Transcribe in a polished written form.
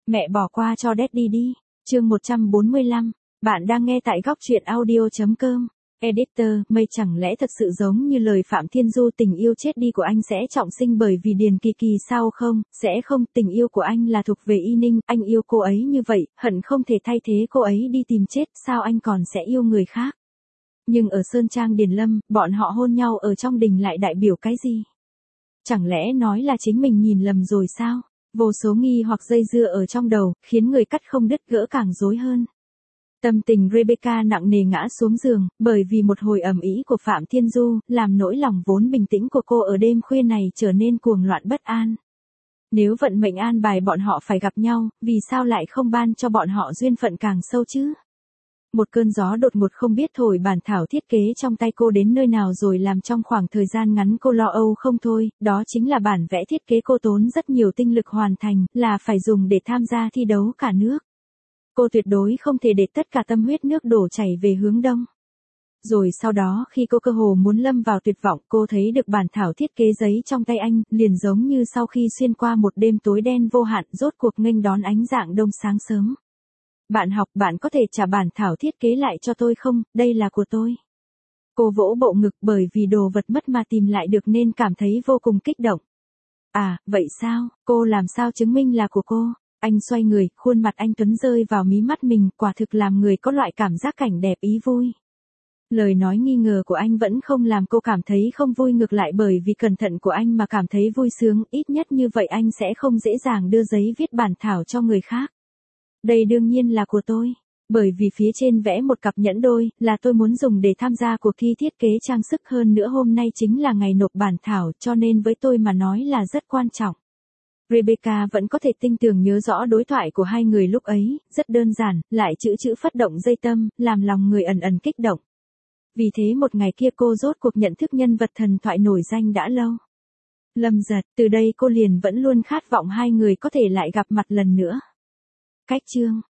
Mẹ bỏ qua cho Daddy đi. Chương 145. Bạn đang nghe tại góc truyện audio.com. Editor, mây chẳng lẽ thật sự giống như lời Phạm Thiên Du tình yêu chết đi của anh sẽ trọng sinh bởi vì Điền Kỳ Kỳ sao không? Sẽ không, tình yêu của anh là thuộc về Y Ninh, anh yêu cô ấy như vậy, hận không thể thay thế cô ấy đi tìm chết, sao anh còn sẽ yêu người khác? Nhưng ở Sơn Trang Điền Lâm, bọn họ hôn nhau ở trong đình lại đại biểu cái gì? Chẳng lẽ nói là chính mình nhìn lầm rồi sao? Vô số nghi hoặc dây dưa ở trong đầu, khiến người cắt không đứt gỡ càng rối hơn. Tâm tình Rebecca nặng nề ngã xuống giường, bởi vì một hồi ầm ĩ của Phạm Thiên Du, làm nỗi lòng vốn bình tĩnh của cô ở đêm khuya này trở nên cuồng loạn bất an. Nếu vận mệnh an bài bọn họ phải gặp nhau, vì sao lại không ban cho bọn họ duyên phận càng sâu chứ? Một cơn gió đột ngột không biết thổi bản thảo thiết kế trong tay cô đến nơi nào rồi làm trong khoảng thời gian ngắn cô lo âu không thôi, đó chính là bản vẽ thiết kế cô tốn rất nhiều tinh lực hoàn thành, là phải dùng để tham gia thi đấu cả nước. Cô tuyệt đối không thể để tất cả tâm huyết nước đổ chảy về hướng đông. Rồi sau đó khi cô cơ hồ muốn lâm vào tuyệt vọng, cô thấy được bản thảo thiết kế giấy trong tay anh, liền giống như sau khi xuyên qua một đêm tối đen vô hạn, rốt cuộc nghênh đón ánh rạng đông sáng sớm. Bạn học, bạn có thể trả bản thảo thiết kế lại cho tôi không, đây là của tôi. Cô vỗ bộ ngực bởi vì đồ vật mất mà tìm lại được nên cảm thấy vô cùng kích động. À, vậy sao, cô làm sao chứng minh là của cô? Anh xoay người, khuôn mặt anh tuấn rơi vào mí mắt mình, quả thực làm người có loại cảm giác cảnh đẹp ý vui. Lời nói nghi ngờ của anh vẫn không làm cô cảm thấy không vui, ngược lại bởi vì cẩn thận của anh mà cảm thấy vui sướng, ít nhất như vậy anh sẽ không dễ dàng đưa giấy viết bản thảo cho người khác. Đây đương nhiên là của tôi, bởi vì phía trên vẽ một cặp nhẫn đôi, là tôi muốn dùng để tham gia cuộc thi thiết kế trang sức, hơn nữa hôm nay chính là ngày nộp bản thảo, cho nên với tôi mà nói là rất quan trọng. Rebecca vẫn có thể tinh tường nhớ rõ đối thoại của hai người lúc ấy, rất đơn giản, lại chữ phất động dây tâm, làm lòng người ẩn ẩn kích động. Vì thế một ngày kia cô rốt cuộc nhận thức nhân vật thần thoại nổi danh đã lâu. Lâm Giật, từ đây cô liền vẫn luôn khát vọng hai người có thể lại gặp mặt lần nữa. Cách chương